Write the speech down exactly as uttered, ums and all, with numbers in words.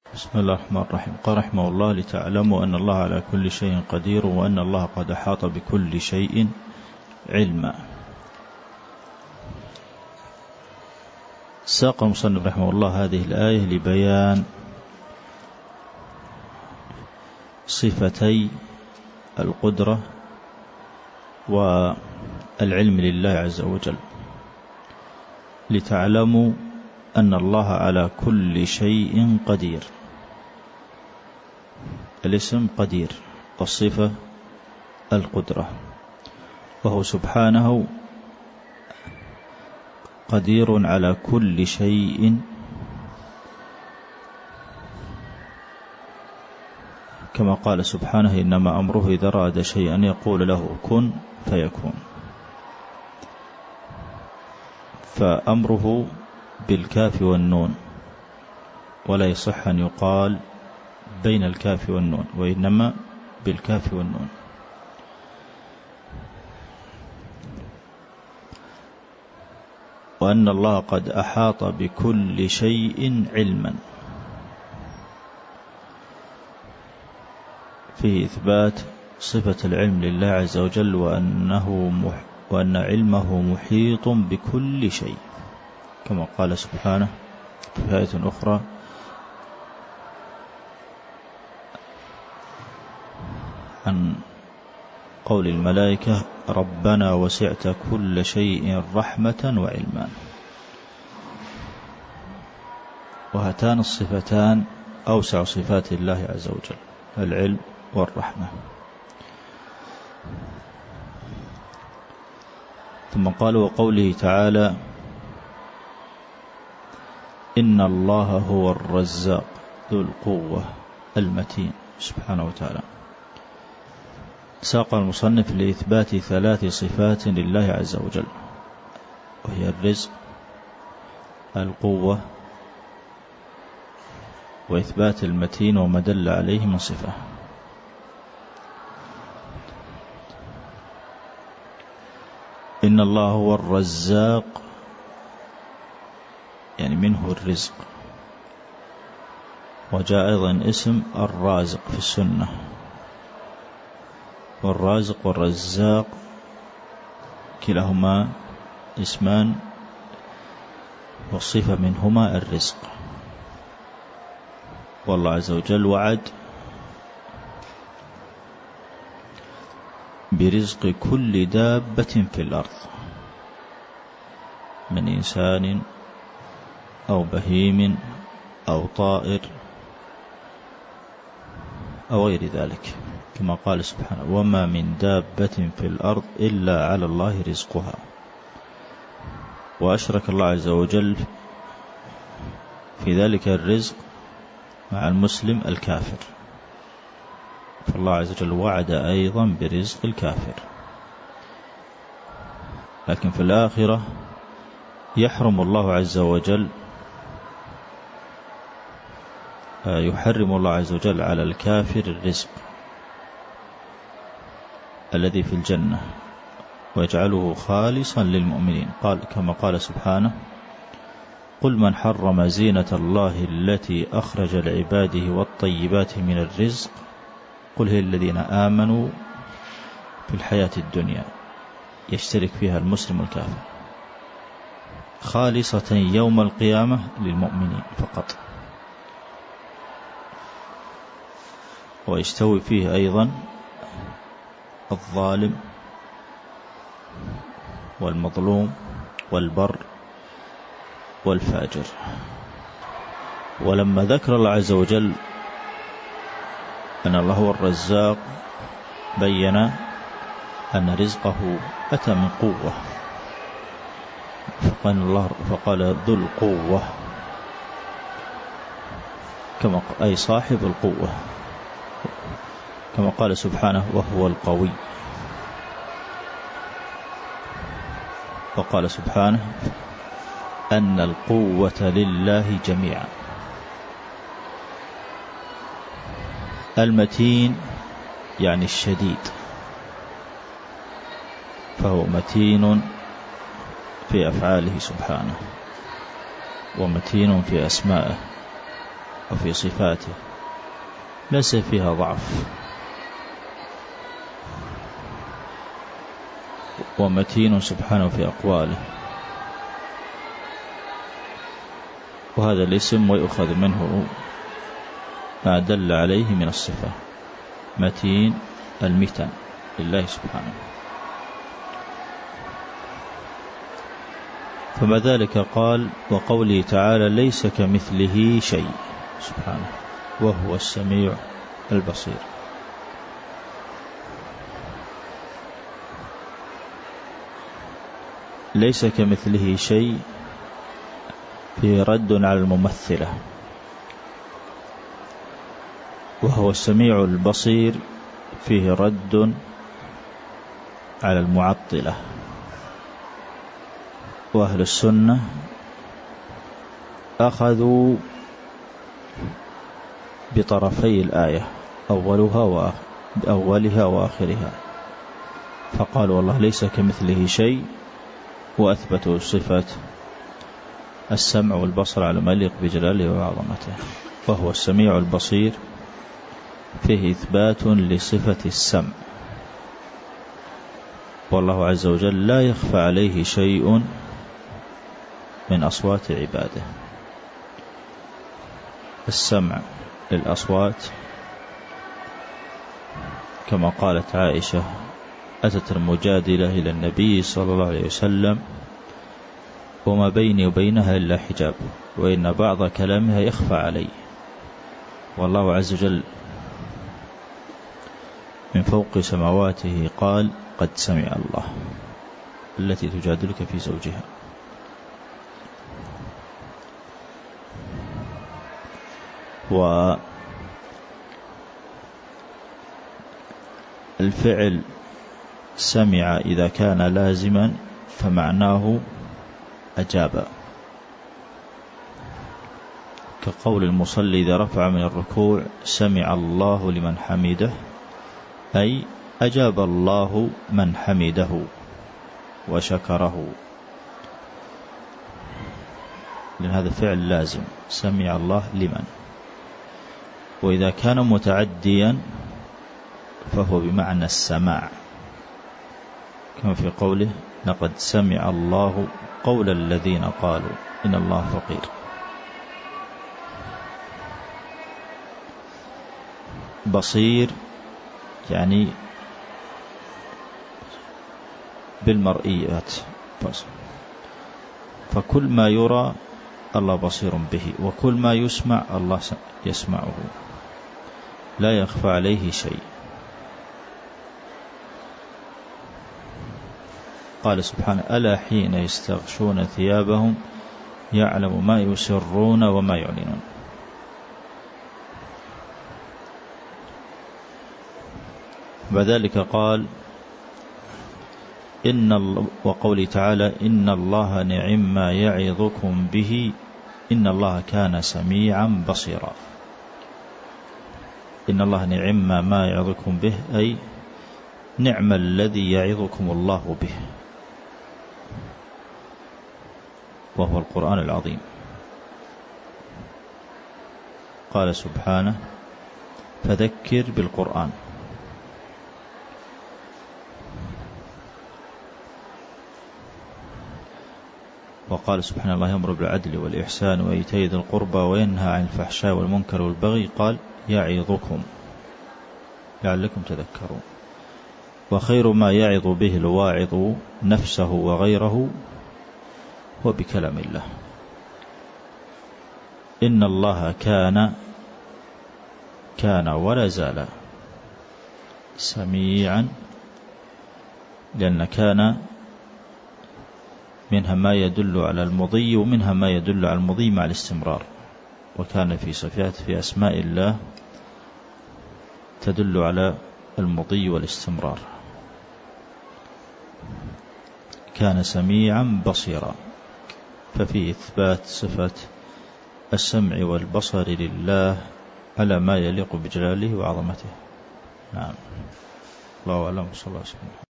بسم الله الرحمن الرحيم. قال رحمه الله: لتعلموا أن الله على كل شيء قدير وأن الله قد أحاط بكل شيء علما. ساق المصنف رحمه الله هذه الآية لبيان صفتي القدرة والعلم لله عز وجل. لتعلموا أن الله على كل شيء قدير. الاسم قدير والصفة القدرة، وهو سبحانه قدير على كل شيء، كما قال سبحانه: إنما أمره إذا أراد شيئا يقول له كن فيكون. فأمره بالكاف والنون، ولا يصح أن يقال بين الكاف والنون، وإنما بالكاف والنون. وأن الله قد أحاط بكل شيء علما، فيه إثبات صفة العلم لله عز وجل، وأنه مح وأن علمه محيط بكل شيء، كما قال سبحانه في آية أخرى: عن قول الملائكة: ربنا وسعت كل شيء رحمة وعلما. وهاتان الصفتان أوسع صفات الله عز وجل، العلم والرحمة. ثم قال: وقوله تعالى: إن الله هو الرزاق ذو القوة المتين، سبحانه وتعالى. ساق المصنف لإثبات ثلاث صفات لله عز وجل، وهي الرزق، القوة، وإثبات المتين وما دل عليه من صفة. إن الله هو الرزاق، يعني منه الرزق. وجاء أيضا اسم الرازق في السنة، والرازق والرزاق كلاهما اسمان، والصفة منهما الرزق. والله عز وجل وعد برزق كل دابة في الأرض، من إنسان أو بهيم أو طائر أو غير ذلك، كما قال سبحانه: وما من دابة في الأرض إلا على الله رزقها. وأشرك الله عز وجل في ذلك الرزق مع المسلم الكافر، فالله عز وجل وعد أيضا برزق الكافر. لكن في الآخرة يحرم الله عز وجل يحرم الله عز وجل على الكافر الرزق الذي في الجنة، ويجعله خالصا للمؤمنين. قال كما قال سبحانه: قل من حرم زينة الله التي أخرج لعباده والطيبات من الرزق قل هي الذين آمنوا في الحياة الدنيا، يشترك فيها المسلم والكافر، خالصة يوم القيامة للمؤمنين فقط. ويستوي فيه أيضا الظالم والمظلوم والبر والفاجر. ولما ذكر الله عز وجل أن الله هو الرزاق، بين أن رزقه أتى من قوة، فقال الله فقال ذو القوة، كما أي صاحب القوة، كما قال سبحانه: وهو القوي. وقال سبحانه: أن القوة لله جميعا. المتين يعني الشديد، فهو متين في أفعاله سبحانه، ومتين في أسمائه، وفي صفاته ليس فيها ضعف، ومتين سبحانه في أقواله. وهذا الاسم ويؤخذ منه ما دل عليه من الصفة، متين المتن لله سبحانه. فما ذلك قال وقوله تعالى ليس كمثله شيء سبحانه وهو السميع البصير. ليس كمثله شيء فيه رد على الممثلة، وهو السميع البصير فيه رد على المعطلة. وأهل السنة أخذوا بطرفي الآية أولها وأولها وآخرها، فقالوا والله ليس كمثله شيء، وأثبتوا صفة السمع والبصر على ما يليق بجلاله وعظمته. وهو السميع البصير فيه إثبات لصفة السمع، والله عز وجل لا يخفى عليه شيء من أصوات عباده. السمع للأصوات كما قالت عائشة أتت المجادلة إلى النبي صلى الله عليه وسلم وما بيني وبينها إلا حجاب، وإن بعض كلامها يخفى علي، والله عز وجل من فوق سماواته قال قد سمع الله التي تجادلك في زوجها. والفعل سمع إذا كان لازما فمعناه أجاب، كقول المصلي إذا رفع من الركوع سمع الله لمن حمده، أي أجاب الله من حمده وشكره، لأن هذا فعل لازم سمع الله لمن. وإذا كان متعديا فهو بمعنى السماع، كما في قوله لقد سمع الله قول الذين قالوا إن الله فقير. بصير يعني بالمرئيات، فكل ما يرى الله بصير به، وكل ما يسمع الله يسمعه، لا يخفى عليه شيء. قال سبحانه ألا حين يستغشون ثيابهم يعلم ما يسرون وما يعلنون. وذلك قال إن الله، وقوله تعالى إن الله نعم ما يعظكم به إن الله كان سميعا بصيرا. إن الله نعم ما يعظكم به أي نعم الذي يعظكم الله به، وهو القرآن العظيم. قال سبحانه فذكر بالقرآن. وقال سبحانه الله يأمر بالعدل والإحسان وإيتاء ذي القربى وينهى عن الفحشاء والمنكر والبغي قال يعظكم لعلكم تذكرون. وخير ما يعظ به الواعظ نفسه وغيره هو بكلام الله. إن الله كان كان ولا زال سميعا، لأن كان منها ما يدل على المضي ومنها ما يدل على المضي مع الاستمرار، وكان في صفات في أسماء الله تدل على المضي والاستمرار. كان سميعا بصيرا، ففي إثبات صفة السمع والبصر لله على ما يليق بجلاله وعظمته. نعم، الله أعلم. صلى الله عليه وسلم.